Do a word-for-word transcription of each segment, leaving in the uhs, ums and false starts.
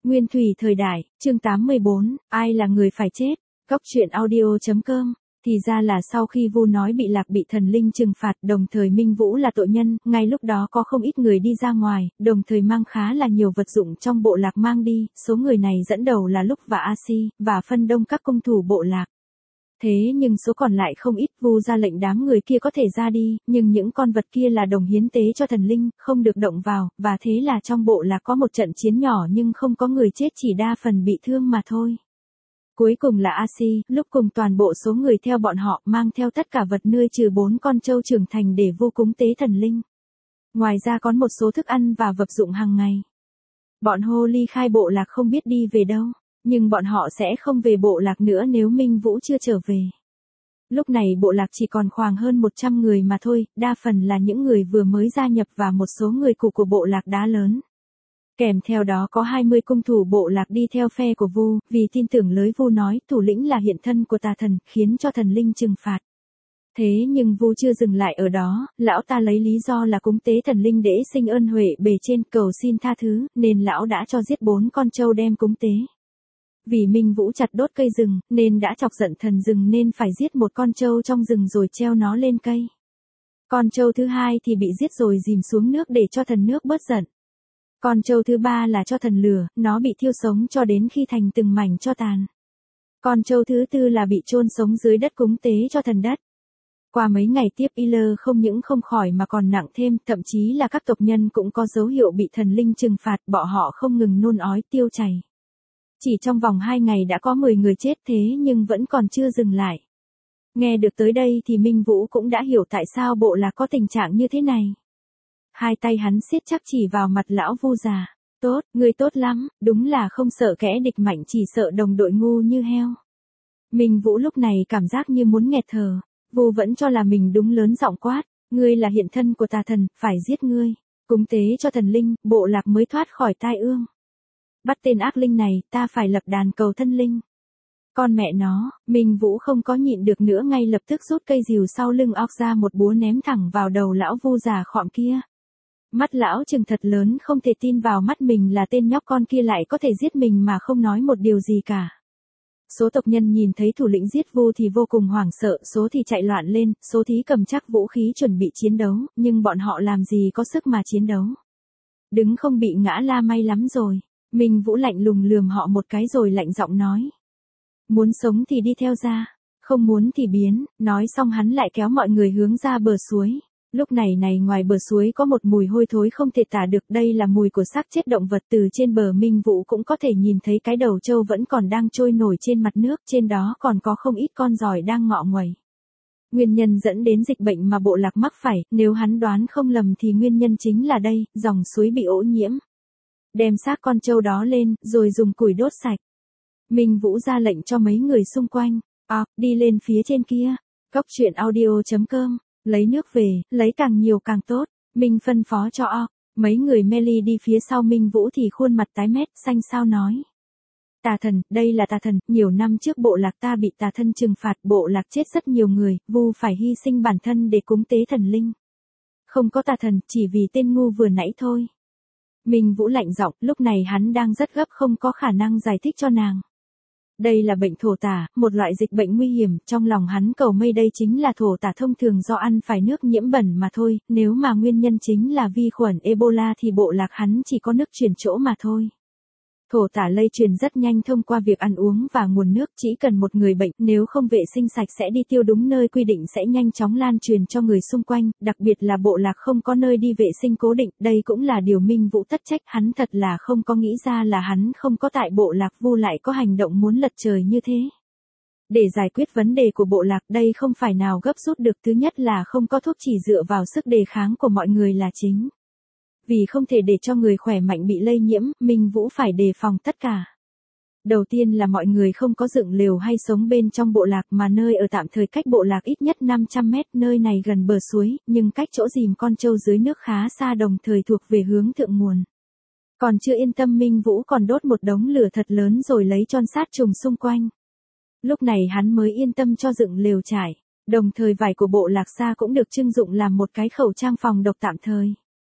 Nguyên thủy thời đại, chương tám mươi bốn, ai là người phải chết? Góc truyện audio chấm com. Thì ra là sau khi Vu nói bị Lạc bị thần linh trừng phạt, đồng thời Minh Vũ là tội nhân, ngay lúc đó có không ít người đi ra ngoài, đồng thời mang khá là nhiều vật dụng trong bộ Lạc mang đi, số người này dẫn đầu là Lúc và A Si, và phân đông các cung thủ bộ Lạc. Thế nhưng số còn lại không ít, Vu ra lệnh đám người kia có thể ra đi, nhưng những con vật kia là đồng hiến tế cho thần linh, không được động vào, và thế là trong bộ Lạc có một trận chiến nhỏ nhưng không có người chết, chỉ đa phần bị thương mà thôi. Cuối cùng là A Si, Lúc cùng toàn bộ số người theo bọn họ mang theo tất cả vật nuôi trừ bốn con trâu trưởng thành để Vu cúng tế thần linh. Ngoài ra còn một số thức ăn và vật dụng hàng ngày. Bọn Hồ ly khai bộ Lạc không biết đi về đâu, nhưng bọn họ sẽ không về bộ Lạc nữa nếu Minh Vũ chưa trở về. Lúc này bộ Lạc chỉ còn khoảng hơn một trăm người mà thôi, đa phần là những người vừa mới gia nhập và một số người cụ của bộ Lạc đá lớn. Kèm theo đó có hai mươi cung thủ bộ Lạc đi theo phe của Vu, vì tin tưởng lời Vu nói thủ lĩnh là hiện thân của tà thần, khiến cho thần linh trừng phạt. Thế nhưng Vu chưa dừng lại ở đó, lão ta lấy lý do là cúng tế thần linh để sinh ơn huệ bề trên, cầu xin tha thứ, nên lão đã cho giết bốn con trâu đem cúng tế. Vì Minh Vũ chặt đốt cây rừng, nên đã chọc giận thần rừng nên phải giết một con trâu trong rừng rồi treo nó lên cây. Con trâu thứ hai thì bị giết rồi dìm xuống nước để cho thần nước bớt giận. Con trâu thứ ba là cho thần lửa, nó bị thiêu sống cho đến khi thành từng mảnh tro tàn. Con trâu thứ tư là bị chôn sống dưới đất cúng tế cho thần đất. Qua mấy ngày tiếp y lơ không những không khỏi mà còn nặng thêm, thậm chí là các tộc nhân cũng có dấu hiệu bị thần linh trừng phạt, bọn họ không ngừng nôn ói tiêu chảy. Chỉ trong vòng hai ngày đã có mười người chết, thế nhưng vẫn còn chưa dừng lại. Nghe được tới đây thì Minh Vũ cũng đã hiểu tại sao bộ Lạc có tình trạng như thế này. Hai tay hắn siết chắc chỉ vào mặt lão Vu già. Tốt, ngươi tốt lắm, đúng là không sợ kẻ địch mạnh, chỉ sợ đồng đội ngu như heo. Minh Vũ lúc này cảm giác như muốn nghẹt thở. Vu vẫn cho là mình đúng, lớn giọng quát, ngươi là hiện thân của tà thần, phải giết ngươi. Cúng tế cho thần linh, bộ Lạc mới thoát khỏi tai ương. Bắt tên ác linh này, ta phải lập đàn cầu thân linh. Con mẹ nó, Minh Vũ không có nhịn được nữa, ngay lập tức rút cây rìu sau lưng óc ra, một búa ném thẳng vào đầu lão Vu già khọm kia. Mắt lão trừng thật lớn, không thể tin vào mắt mình là tên nhóc con kia lại có thể giết mình mà không nói một điều gì cả. Số tộc nhân nhìn thấy thủ lĩnh giết Vu thì vô cùng hoảng sợ, số thì chạy loạn lên, số thì cầm chắc vũ khí chuẩn bị chiến đấu, nhưng bọn họ làm gì có sức mà chiến đấu. Đứng không bị ngã là may lắm rồi. Minh Vũ lạnh lùng lườm họ một cái rồi lạnh giọng nói. Muốn sống thì đi theo ra, không muốn thì biến, nói xong hắn lại kéo mọi người hướng ra bờ suối. Lúc này này ngoài bờ suối có một mùi hôi thối không thể tả được, đây là mùi của xác chết động vật. Từ trên bờ Minh Vũ cũng có thể nhìn thấy cái đầu trâu vẫn còn đang trôi nổi trên mặt nước, trên đó còn có không ít con giòi đang ngọ nguậy. Nguyên nhân dẫn đến dịch bệnh mà bộ Lạc mắc phải, nếu hắn đoán không lầm thì nguyên nhân chính là đây, dòng suối bị ô nhiễm. Đem xác con trâu đó lên, rồi dùng củi đốt sạch. Minh Vũ ra lệnh cho mấy người xung quanh, à, đi lên phía trên kia. Góc truyện audio chấm com. Lấy nước về, lấy càng nhiều càng tốt. Minh phân phó cho o. Mấy người Melly đi phía sau Minh Vũ thì khuôn mặt tái mét, xanh xao nói. Tà thần, đây là tà thần, nhiều năm trước bộ Lạc ta bị tà thân trừng phạt, bộ Lạc chết rất nhiều người, Vu phải hy sinh bản thân để cúng tế thần linh. Không có tà thần, chỉ vì tên ngu vừa nãy thôi. Minh Vũ lạnh giọng, lúc này hắn đang rất gấp, không có khả năng giải thích cho nàng. Đây là bệnh thổ tả, một loại dịch bệnh nguy hiểm, trong lòng hắn cầu may đây chính là thổ tả thông thường do ăn phải nước nhiễm bẩn mà thôi, nếu mà nguyên nhân chính là vi khuẩn Ebola thì bộ Lạc hắn chỉ có nước chuyển chỗ mà thôi. Thổ tả lây truyền rất nhanh thông qua việc ăn uống và nguồn nước, chỉ cần một người bệnh, nếu không vệ sinh sạch sẽ đi tiêu đúng nơi quy định sẽ nhanh chóng lan truyền cho người xung quanh, đặc biệt là bộ Lạc không có nơi đi vệ sinh cố định, đây cũng là điều Minh Vũ tất trách, hắn thật là không có nghĩ ra là hắn không có tại bộ Lạc Vu lại có hành động muốn lật trời như thế. Để giải quyết vấn đề của bộ Lạc, đây không phải nào gấp rút được, thứ nhất là không có thuốc, chỉ dựa vào sức đề kháng của mọi người là chính. Vì không thể để cho người khỏe mạnh bị lây nhiễm, Minh Vũ phải đề phòng tất cả. Đầu tiên là mọi người không có dựng lều hay sống bên trong bộ Lạc mà nơi ở tạm thời cách bộ Lạc ít nhất năm trăm mét, nơi này gần bờ suối, nhưng cách chỗ dìm con trâu dưới nước khá xa, đồng thời thuộc về hướng thượng nguồn. Còn chưa yên tâm, Minh Vũ còn đốt một đống lửa thật lớn rồi lấy tron sát trùng xung quanh. Lúc này hắn mới yên tâm cho dựng lều trải, đồng thời vải của bộ Lạc Sa cũng được trưng dụng làm một cái khẩu trang phòng độc tạm thời.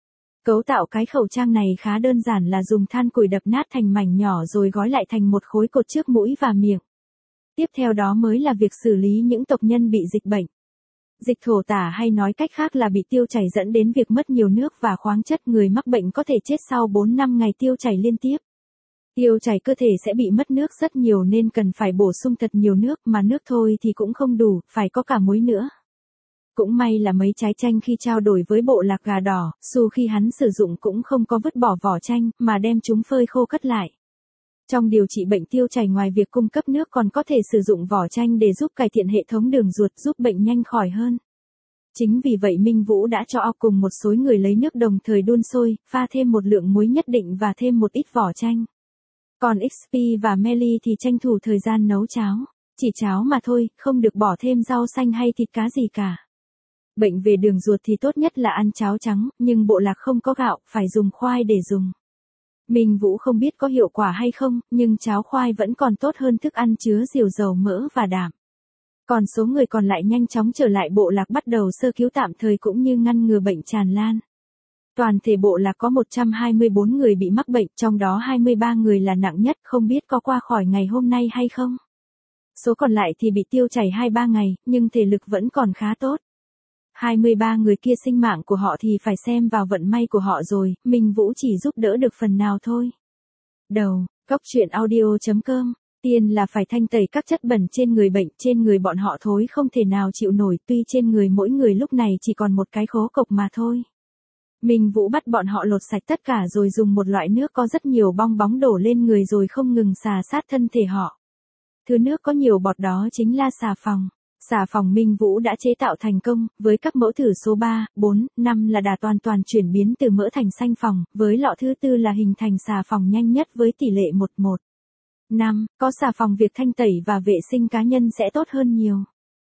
Cấu tạo cái khẩu trang này khá đơn giản là dùng than củi đập nát thành mảnh nhỏ rồi gói lại thành một khối cột trước mũi và miệng. Tiếp theo đó mới là việc xử lý những tộc nhân bị dịch bệnh. Dịch thổ tả hay nói cách khác là bị tiêu chảy dẫn đến việc mất nhiều nước và khoáng chất, người mắc bệnh có thể chết sau bốn năm ngày tiêu chảy liên tiếp. Tiêu chảy cơ thể sẽ bị mất nước rất nhiều nên cần phải bổ sung thật nhiều nước, mà nước thôi thì cũng không đủ, phải có cả muối nữa. Cũng may là mấy trái chanh khi trao đổi với bộ lạc gà đỏ, Su khi hắn sử dụng cũng không có vứt bỏ vỏ chanh, mà đem chúng phơi khô cất lại. Trong điều trị bệnh tiêu chảy, ngoài việc cung cấp nước còn có thể sử dụng vỏ chanh để giúp cải thiện hệ thống đường ruột, giúp bệnh nhanh khỏi hơn. Chính vì vậy Minh Vũ đã cho cùng một số người lấy nước đồng thời đun sôi, pha thêm một lượng muối nhất định và thêm một ít vỏ chanh. Còn ích pê và Melly thì tranh thủ thời gian nấu cháo. Chỉ cháo mà thôi, không được bỏ thêm rau xanh hay thịt cá gì cả. Bệnh về đường ruột thì tốt nhất là ăn cháo trắng, nhưng bộ lạc không có gạo, phải dùng khoai để dùng. Minh Vũ không biết có hiệu quả hay không, nhưng cháo khoai vẫn còn tốt hơn thức ăn chứa nhiều dầu mỡ và đạm. Còn số người còn lại nhanh chóng trở lại bộ lạc, bắt đầu sơ cứu tạm thời cũng như ngăn ngừa bệnh tràn lan. Toàn thể bộ lạc có một trăm hai mươi bốn người bị mắc bệnh, trong đó hai mươi ba người là nặng nhất, không biết có qua khỏi ngày hôm nay hay không. Số còn lại thì bị tiêu chảy hai ba ngày, nhưng thể lực vẫn còn khá tốt. hai mươi ba người kia sinh mạng của họ thì phải xem vào vận may của họ rồi, Minh Vũ chỉ giúp đỡ được phần nào thôi. Đầu, Cóc Truyện Audio chấm com. Tiên là phải thanh tẩy các chất bẩn trên người bệnh, trên người bọn họ thối không thể nào chịu nổi, tuy trên người mỗi người lúc này chỉ còn một cái khố cộc mà thôi. Minh Vũ bắt bọn họ lột sạch tất cả rồi dùng một loại nước có rất nhiều bong bóng đổ lên người rồi không ngừng xà sát thân thể họ. Thứ nước có nhiều bọt đó chính là xà phòng. Xà phòng Minh Vũ đã chế tạo thành công, với các mẫu thử số ba, bốn, năm là đã toàn toàn chuyển biến từ mỡ thành xanh phòng, với lọ thứ tư là hình thành xà phòng nhanh nhất với tỷ lệ một một năm, có xà phòng việc thanh tẩy và vệ sinh cá nhân sẽ tốt hơn nhiều.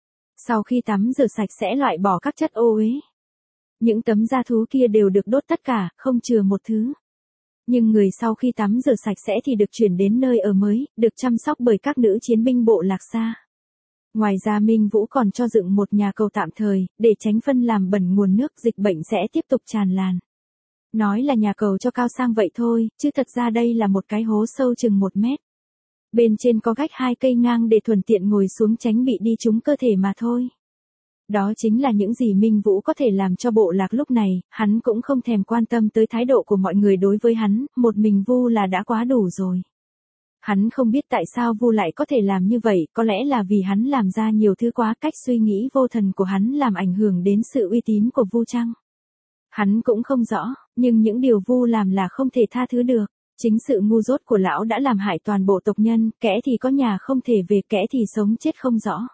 Sau khi tắm rửa sạch sẽ loại bỏ các chất ô uế. Những tấm da thú kia đều được đốt tất cả, không chừa một thứ. Nhưng người sau khi tắm rửa sạch sẽ thì được chuyển đến nơi ở mới, được chăm sóc bởi các nữ chiến binh bộ lạc xa. Ngoài ra Minh Vũ còn cho dựng một nhà cầu tạm thời, để tránh phân làm bẩn nguồn nước, dịch bệnh sẽ tiếp tục tràn lan. Nói là nhà cầu cho cao sang vậy thôi, chứ thật ra đây là một cái hố sâu chừng một mét. Bên trên có gách hai cây ngang để thuận tiện ngồi xuống tránh bị đi trúng cơ thể mà thôi. Đó chính là những gì Minh Vũ có thể làm cho bộ lạc lúc này, hắn cũng không thèm quan tâm tới thái độ của mọi người đối với hắn, một mình Vu là đã quá đủ rồi. Hắn không biết tại sao Vu lại có thể làm như vậy, có lẽ là vì hắn làm ra nhiều thứ quá, cách suy nghĩ vô thần của hắn làm ảnh hưởng đến sự uy tín của Vu chăng? Hắn cũng không rõ, nhưng những điều Vu làm là không thể tha thứ được. Chính sự ngu dốt của lão đã làm hại toàn bộ tộc nhân, kẻ thì có nhà không thể về, kẻ thì sống chết không rõ.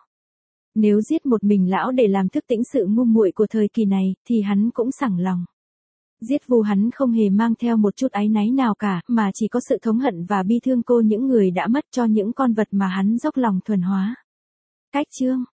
Nếu giết một mình lão để làm thức tỉnh sự ngu muội của thời kỳ này, thì hắn cũng sẵn lòng. Giết Vu hắn không hề mang theo một chút áy náy nào cả, mà chỉ có sự thống hận và bi thương cô những người đã mất, cho những con vật mà hắn dốc lòng thuần hóa. Cách chương